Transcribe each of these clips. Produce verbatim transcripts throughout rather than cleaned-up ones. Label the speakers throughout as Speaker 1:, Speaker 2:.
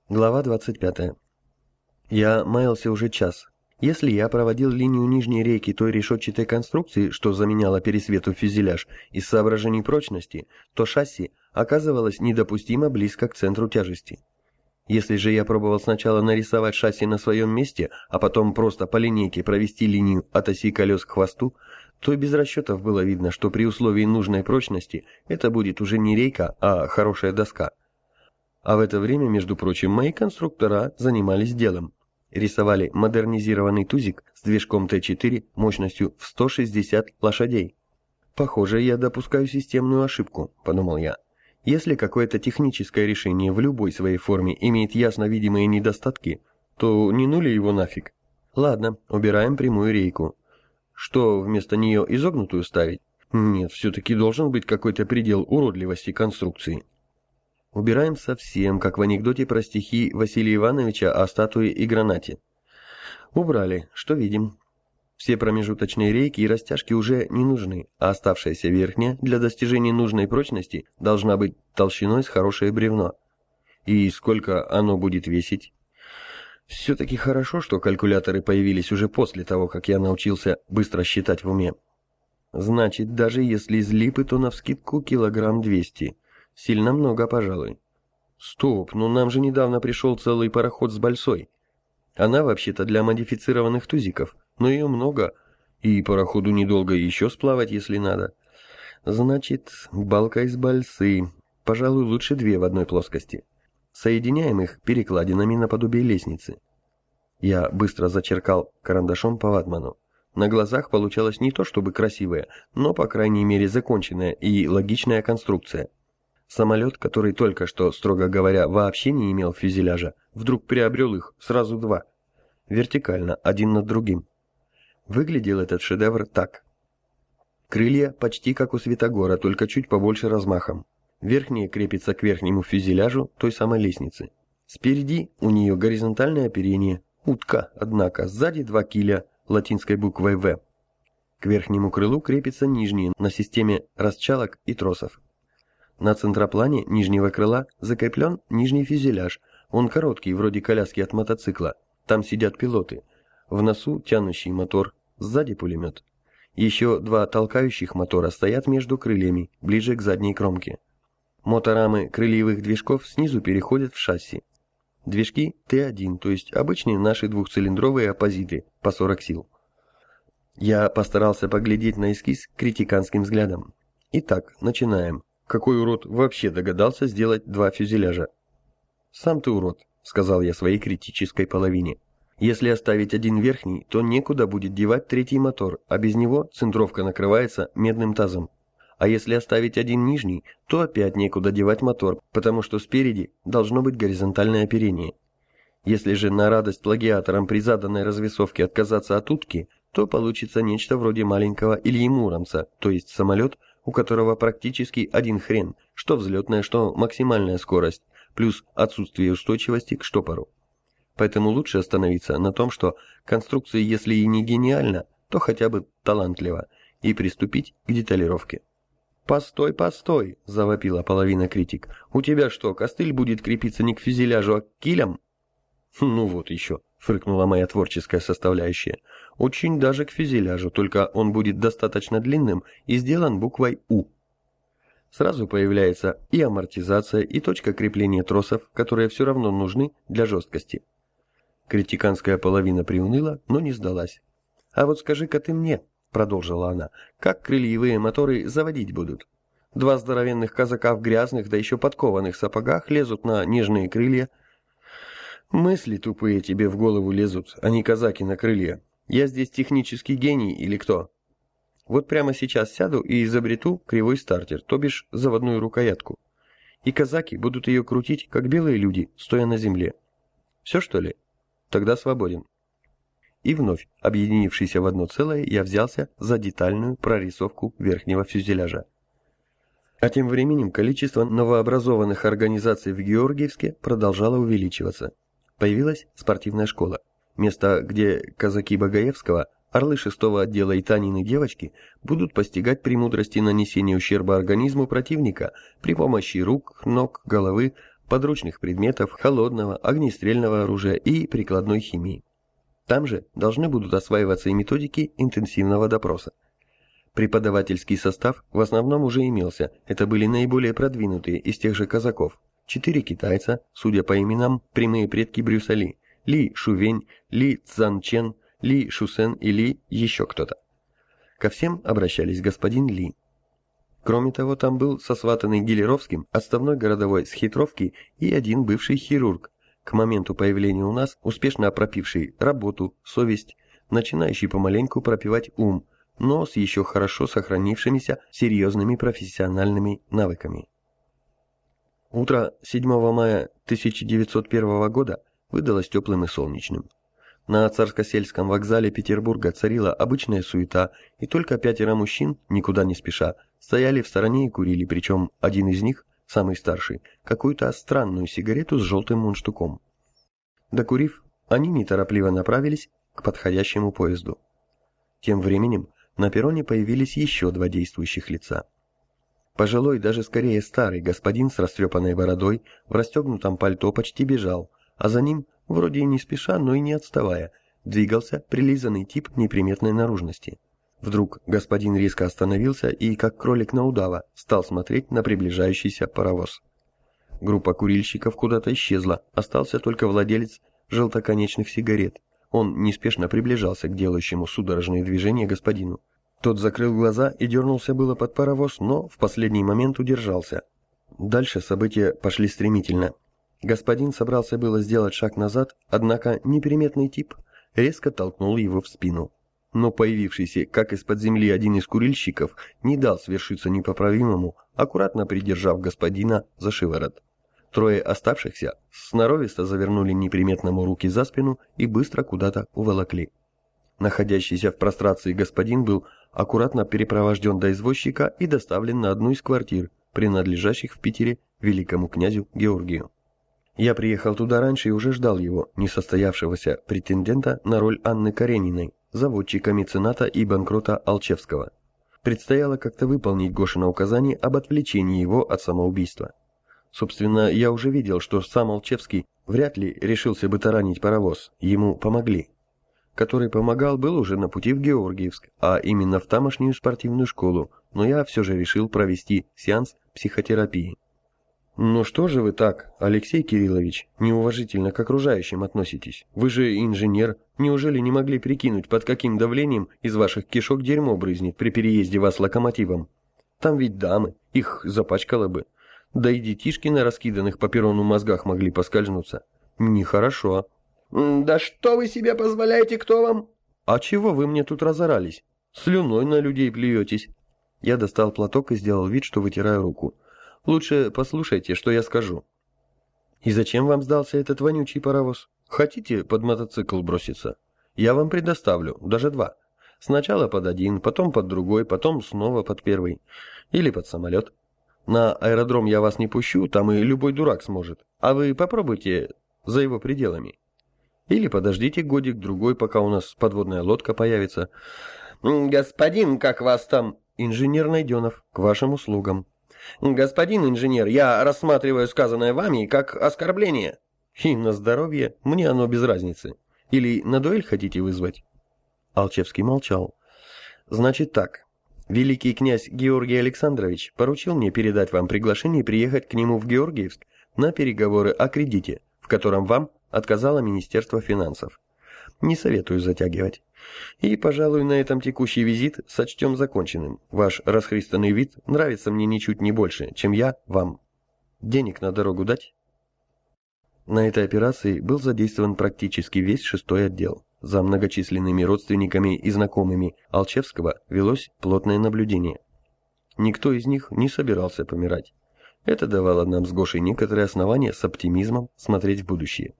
Speaker 1: Глава двадцать пятая. Я маялся уже час. Если я проводил линию нижней рейки той решетчатой конструкции, что заменяла пересвету фюзеляж, из соображений прочности, то шасси оказывалось недопустимо близко к центру тяжести. Если же я пробовал сначала нарисовать шасси на своем месте, а потом просто по линейке провести линию от оси колес к хвосту, то без расчетов было видно, что при условии нужной прочности это будет уже не рейка, а хорошая доска. А в это время, между прочим, мои конструктора занимались делом. Рисовали модернизированный тузик с движком Т четыре мощностью в сто шестьдесят лошадей. «Похоже, я допускаю системную ошибку», — подумал я. «Если какое-то техническое решение в любой своей форме имеет ясно видимые недостатки, то не ну ли его нафиг? Ладно, убираем прямую рейку. Что, вместо нее изогнутую ставить? Нет, все-таки должен быть какой-то предел уродливости конструкции». Убираем совсем, как в анекдоте про стихи Василия Ивановича о статуе и гранате. Убрали. Что видим? Все промежуточные рейки и растяжки уже не нужны, а оставшаяся верхняя для достижения нужной прочности должна быть толщиной с хорошее бревно. И сколько оно будет весить? Все-таки хорошо, что калькуляторы появились уже после того, как я научился быстро считать в уме. Значит, даже если из липы, то навскидку килограмм двести. Сильно много, пожалуй. Стоп, ну нам же недавно пришел целый пароход с бальсой. Она вообще-то для модифицированных тузиков, но ее много, и пароходу недолго еще сплавать, если надо. Значит, балка из бальсы, пожалуй, лучше две в одной плоскости. Соединяем их перекладинами наподобие лестницы. Я быстро зачеркал карандашом по ватману. На глазах получалась не то чтобы красивая, но, по крайней мере, законченная и логичная конструкция. Самолет, который только что, строго говоря, вообще не имел фюзеляжа, вдруг приобрел их сразу два. Вертикально, один над другим. Выглядел этот шедевр так. Крылья почти как у Святогора, только чуть побольше размахом. Верхнее крепится к верхнему фюзеляжу той самой лестницы. Спереди у нее горизонтальное оперение. Утка, однако, сзади два киля латинской буквой «В». К верхнему крылу крепится нижнее на системе расчалок и тросов. На центроплане нижнего крыла закреплен нижний фюзеляж. Он короткий, вроде коляски от мотоцикла. Там сидят пилоты. В носу тянущий мотор, сзади пулемет. Еще два толкающих мотора стоят между крыльями, ближе к задней кромке. Моторамы крыльевых движков снизу переходят в шасси. Движки Т один, то есть обычные наши двухцилиндровые оппозиты по сорок сил. Я постарался поглядеть на эскиз критиканским взглядом. Итак, начинаем. Какой урод вообще догадался сделать два фюзеляжа? «Сам ты урод», — сказал я своей критической половине. «Если оставить один верхний, то некуда будет девать третий мотор, а без него центровка накрывается медным тазом. А если оставить один нижний, то опять некуда девать мотор, потому что спереди должно быть горизонтальное оперение. Если же на радость плагиаторам при заданной развесовке отказаться от утки, то получится нечто вроде маленького Ильи Муромца, то есть самолет, у которого практически один хрен, что взлетная, что максимальная скорость, плюс отсутствие устойчивости к штопору. Поэтому лучше остановиться на том, что конструкция, если и не гениальна, то хотя бы талантлива, и приступить к деталировке. «Постой, постой!» – завопила половина критик. «У тебя что, костыль будет крепиться не к фюзеляжу, а к килям?» «Ну вот еще», – фыркнула моя творческая составляющая. «Очень даже к фюзеляжу, только он будет достаточно длинным и сделан буквой «У». Сразу появляется и амортизация, и точка крепления тросов, которые все равно нужны для жесткости». Критиканская половина приуныла, но не сдалась. «А вот скажи-ка ты мне», – продолжила она, – «как крыльевые моторы заводить будут? Два здоровенных казака в грязных, да еще подкованных сапогах лезут на нежные крылья». «Мысли тупые тебе в голову лезут, а не казаки на крылья. Я здесь технический гений или кто? Вот прямо сейчас сяду и изобрету кривой стартер, то бишь заводную рукоятку. И казаки будут ее крутить, как белые люди, стоя на земле. Все, что ли? Тогда свободен». И вновь, объединившийся в одно целое, я взялся за детальную прорисовку верхнего фюзеляжа. А тем временем количество новообразованных организаций в Георгиевске продолжало увеличиваться. Появилась спортивная школа. Место, где казаки Багаевского, орлы шестого отдела и Танины девочки будут постигать премудрости нанесения ущерба организму противника при помощи рук, ног, головы, подручных предметов, холодного, огнестрельного оружия и прикладной химии. Там же должны будут осваиваться и методики интенсивного допроса. Преподавательский состав в основном уже имелся, это были наиболее продвинутые из тех же казаков. Четыре китайца, судя по именам, прямые предки Брюса Ли, Ли Шувень, Ли Цзанчен, Ли Шусен и Ли еще кто-то. Ко всем обращались господин Ли. Кроме того, там был сосватанный Гилеровским отставной городовой с хитровки и один бывший хирург, к моменту появления у нас успешно пропивший работу, совесть, начинающий помаленьку пропивать ум, но с еще хорошо сохранившимися серьезными профессиональными навыками. Утро седьмого мая тысяча девятьсот первого года выдалось теплым и солнечным. На Царскосельском вокзале Петербурга царила обычная суета, и только пятеро мужчин, никуда не спеша, стояли в стороне и курили, причем один из них, самый старший, какую-то странную сигарету с желтым мундштуком. Докурив, они неторопливо направились к подходящему поезду. Тем временем на перроне появились еще два действующих лица. Пожилой, даже скорее старый господин с растрепанной бородой, в расстегнутом пальто почти бежал, а за ним, вроде и не спеша, но и не отставая, двигался прилизанный тип неприметной наружности. Вдруг господин резко остановился и, как кролик на удава, стал смотреть на приближающийся паровоз. Группа курильщиков куда-то исчезла, остался только владелец желтоконечных сигарет. Он неспешно приближался к делающему судорожные движения господину. Тот закрыл глаза и дернулся было под паровоз, но в последний момент удержался. Дальше события пошли стремительно. Господин собрался было сделать шаг назад, однако неприметный тип резко толкнул его в спину. Но появившийся, как из-под земли, один из курильщиков не дал свершиться непоправимому, аккуратно придержав господина за шиворот. Трое оставшихся сноровисто завернули неприметному руки за спину и быстро куда-то уволокли. Находящийся в прострации господин был аккуратно перепровожден до извозчика и доставлен на одну из квартир, принадлежащих в Питере великому князю Георгию. Я приехал туда раньше и уже ждал его, несостоявшегося претендента на роль Анны Карениной, заводчика мецената и банкрота Алчевского. Предстояло как-то выполнить Гошино указание об отвлечении его от самоубийства. Собственно, я уже видел, что сам Алчевский вряд ли решился бы таранить паровоз, ему помогли. Который помогал, был уже на пути в Георгиевск, а именно в тамошнюю спортивную школу, но я все же решил провести сеанс психотерапии. «Ну что же вы так, Алексей Кириллович, неуважительно к окружающим относитесь? Вы же инженер, неужели не могли прикинуть, под каким давлением из ваших кишок дерьмо брызнет при переезде вас локомотивом? Там ведь дамы, их запачкало бы. Да и детишки на раскиданных по перрону мозгах могли поскользнуться. Нехорошо». «Да что вы себе позволяете, кто вам?» «А чего вы мне тут разорались? Слюной на людей плюетесь». Я достал платок и сделал вид, что вытираю руку. «Лучше послушайте, что я скажу». «И зачем вам сдался этот вонючий паровоз? Хотите под мотоцикл броситься? Я вам предоставлю, даже два. Сначала под один, потом под другой, потом снова под первый. Или под самолет. На аэродром я вас не пущу, там и любой дурак сможет. А вы попробуйте за его пределами. Или подождите годик-другой, пока у нас подводная лодка появится». «Господин, как вас там?» «Инженер Найденов, к вашим услугам». «Господин инженер, я рассматриваю сказанное вами как оскорбление». «И на здоровье, мне оно без разницы. Или на дуэль хотите вызвать?» Алчевский молчал. «Значит так. Великий князь Георгий Александрович поручил мне передать вам приглашение приехать к нему в Георгиевск на переговоры о кредите, в котором вам отказало Министерство финансов. Не советую затягивать. И, пожалуй, на этом текущий визит сочтем законченным. Ваш расхристанный вид нравится мне ничуть не больше, чем я вам. Денег на дорогу дать?» На этой операции был задействован практически весь шестой отдел. За многочисленными родственниками и знакомыми Алчевского велось плотное наблюдение. Никто из них не собирался помирать. Это давало нам с Гошей некоторые основания с оптимизмом смотреть в будущее.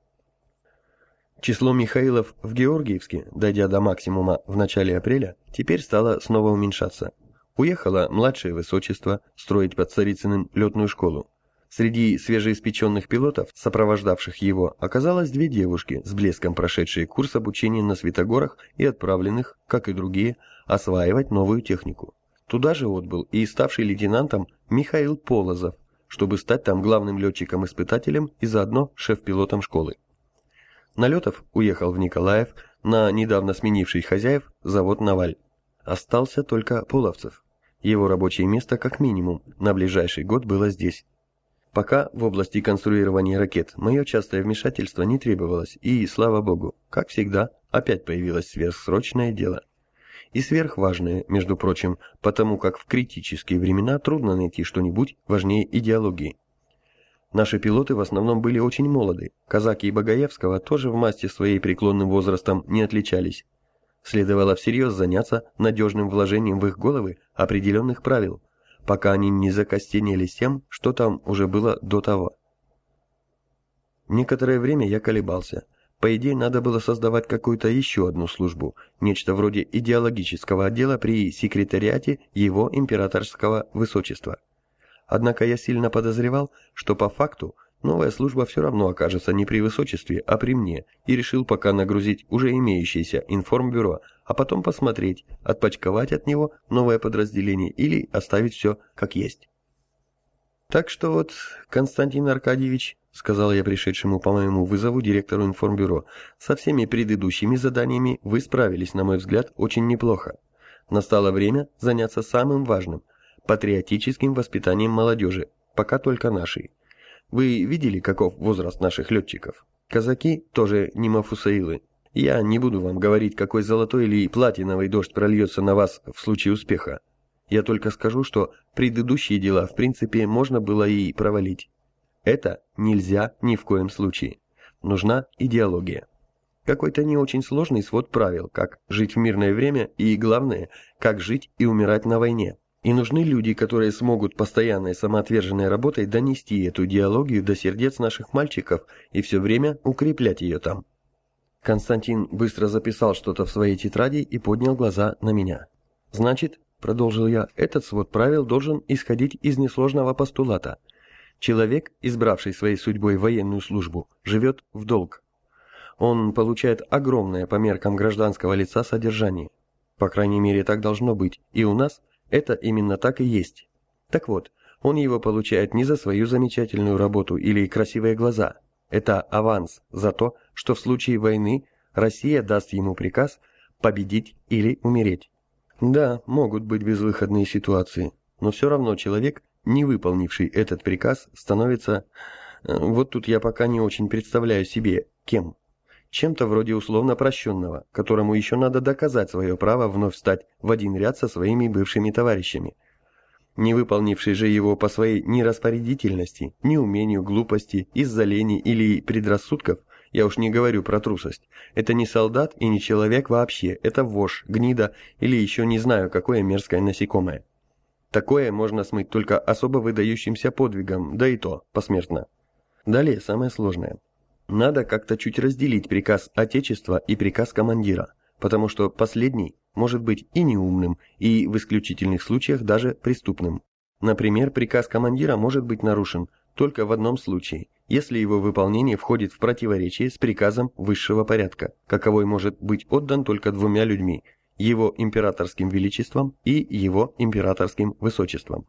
Speaker 1: Число Михаилов в Георгиевске, дойдя до максимума в начале апреля, теперь стало снова уменьшаться. Уехало младшее высочество строить под Царицыным летную школу. Среди свежеиспеченных пилотов, сопровождавших его, оказалось две девушки, с блеском прошедшие курс обучения на Святогорах и отправленных, как и другие, осваивать новую технику. Туда же отбыл и ставший лейтенантом Михаил Полозов, чтобы стать там главным летчиком-испытателем и заодно шеф-пилотом школы. Налетов уехал в Николаев на недавно сменивший хозяев завод «Наваль». Остался только Половцев. Его рабочее место как минимум на ближайший год было здесь. Пока в области конструирования ракет мое частое вмешательство не требовалось, и, слава богу, как всегда, опять появилось сверхсрочное дело. И сверхважное, между прочим, потому как в критические времена трудно найти что-нибудь важнее идеологии. Наши пилоты в основном были очень молоды, казаки и Багаевского тоже в масти своей преклонным возрастом не отличались. Следовало всерьез заняться надежным вложением в их головы определенных правил, пока они не закостенелись тем, что там уже было до того. Некоторое время я колебался. По идее, надо было создавать какую-то еще одну службу, нечто вроде идеологического отдела при секретариате его императорского высочества. Однако я сильно подозревал, что по факту новая служба все равно окажется не при высочестве, а при мне, и решил пока нагрузить уже имеющееся информбюро, а потом посмотреть, отпочковать от него новое подразделение или оставить все как есть. «Так что вот, Константин Аркадьевич», — сказал я пришедшему по моему вызову директору информбюро, «со всеми предыдущими заданиями вы справились, на мой взгляд, очень неплохо. Настало время заняться самым важным — патриотическим воспитанием молодежи, пока только нашей. Вы видели, каков возраст наших летчиков? Казаки тоже не Мафусаилы. Я не буду вам говорить, какой золотой или платиновый дождь прольется на вас в случае успеха. Я только скажу, что предыдущие дела в принципе можно было и провалить. Это нельзя ни в коем случае. Нужна идеология. Какой-то не очень сложный свод правил, как жить в мирное время и, главное, как жить и умирать на войне. И нужны люди, которые смогут постоянной самоотверженной работой донести эту идеологию до сердец наших мальчиков и все время укреплять ее там. Константин быстро записал что-то в своей тетради и поднял глаза на меня. «Значит, — продолжил я, — этот свод правил должен исходить из несложного постулата. Человек, избравший своей судьбой военную службу, живет в долг. Он получает огромное по меркам гражданского лица содержание. По крайней мере, так должно быть, и у нас это именно так и есть. Так вот, он его получает не за свою замечательную работу или красивые глаза. Это аванс за то, что в случае войны Россия даст ему приказ победить или умереть. Да, могут быть безвыходные ситуации, но все равно человек, не выполнивший этот приказ, становится... Вот тут я пока не очень представляю себе, кем. Чем-то вроде условно прощенного, которому еще надо доказать свое право вновь встать в один ряд со своими бывшими товарищами. Не выполнивший же его по своей нераспорядительности, неумению, глупости, из-за лени или предрассудков, я уж не говорю про трусость, это не солдат и не человек вообще, это вошь, гнида или еще не знаю какое мерзкое насекомое. Такое можно смыть только особо выдающимся подвигом, да и то посмертно. Далее самое сложное. Надо как-то чуть разделить приказ Отечества и приказ командира, потому что последний может быть и неумным, и в исключительных случаях даже преступным. Например, приказ командира может быть нарушен только в одном случае, если его выполнение входит в противоречие с приказом высшего порядка, каковой может быть отдан только двумя людьми – его императорским величеством и его императорским высочеством.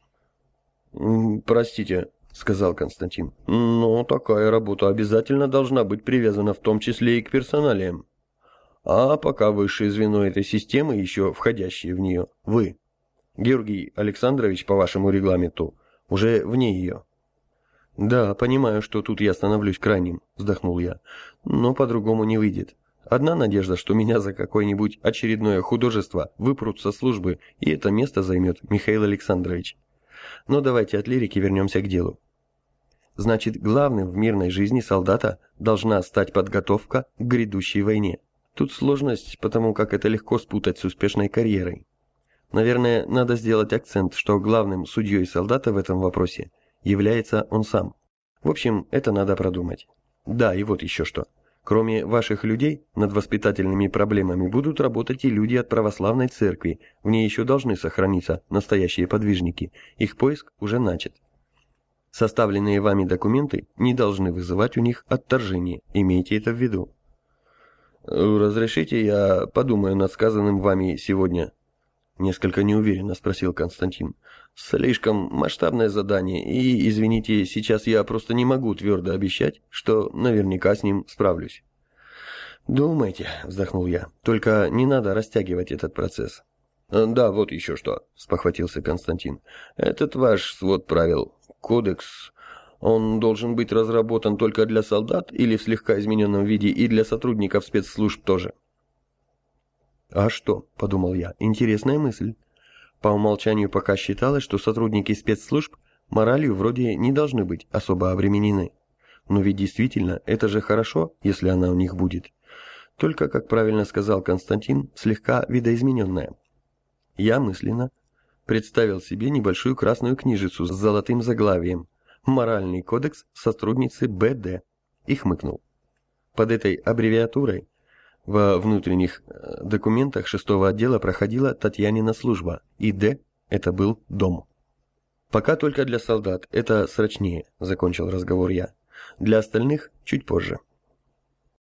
Speaker 1: «Простите», — сказал Константин, — «но такая работа обязательно должна быть привязана в том числе и к персоналиям. А пока высшее звено этой системы, еще входящее в нее, вы, Георгий Александрович, по вашему регламенту, уже вне ее». «Да, понимаю, что тут я становлюсь крайним», — вздохнул я, — «но по-другому не выйдет. Одна надежда, что меня за какое-нибудь очередное художество выпрут со службы, и это место займет Михаил Александрович. Но давайте от лирики вернемся к делу. Значит, главным в мирной жизни солдата должна стать подготовка к грядущей войне. Тут сложность, потому как это легко спутать с успешной карьерой. Наверное, надо сделать акцент, что главным судьей солдата в этом вопросе является он сам. В общем, это надо продумать. Да, и вот еще что. Кроме ваших людей, над воспитательными проблемами будут работать и люди от православной церкви, в ней еще должны сохраниться настоящие подвижники, их поиск уже начат. Составленные вами документы не должны вызывать у них отторжение, имейте это в виду. «Разрешите, я подумаю над сказанным вами сегодня?» — несколько неуверенно спросил Константин. «Слишком масштабное задание, и, извините, сейчас я просто не могу твердо обещать, что наверняка с ним справлюсь». «Думайте», — вздохнул я, — «только не надо растягивать этот процесс». «Да, вот еще что», — спохватился Константин. «Этот ваш свод правил, кодекс, он должен быть разработан только для солдат или в слегка измененном виде и для сотрудников спецслужб тоже?» «А что?» – подумал я. «Интересная мысль. По умолчанию пока считалось, что сотрудники спецслужб моралью вроде не должны быть особо обременены. Но ведь действительно, это же хорошо, если она у них будет. Только, как правильно сказал Константин, слегка видоизмененная». Я мысленно представил себе небольшую красную книжицу с золотым заглавием «Моральный кодекс сотрудницы Б Д» и хмыкнул. Под этой аббревиатурой во внутренних документах шестого отдела проходила Татьянина служба, и Д – это был дом. «Пока только для солдат, это срочнее», – закончил разговор я. «Для остальных чуть позже».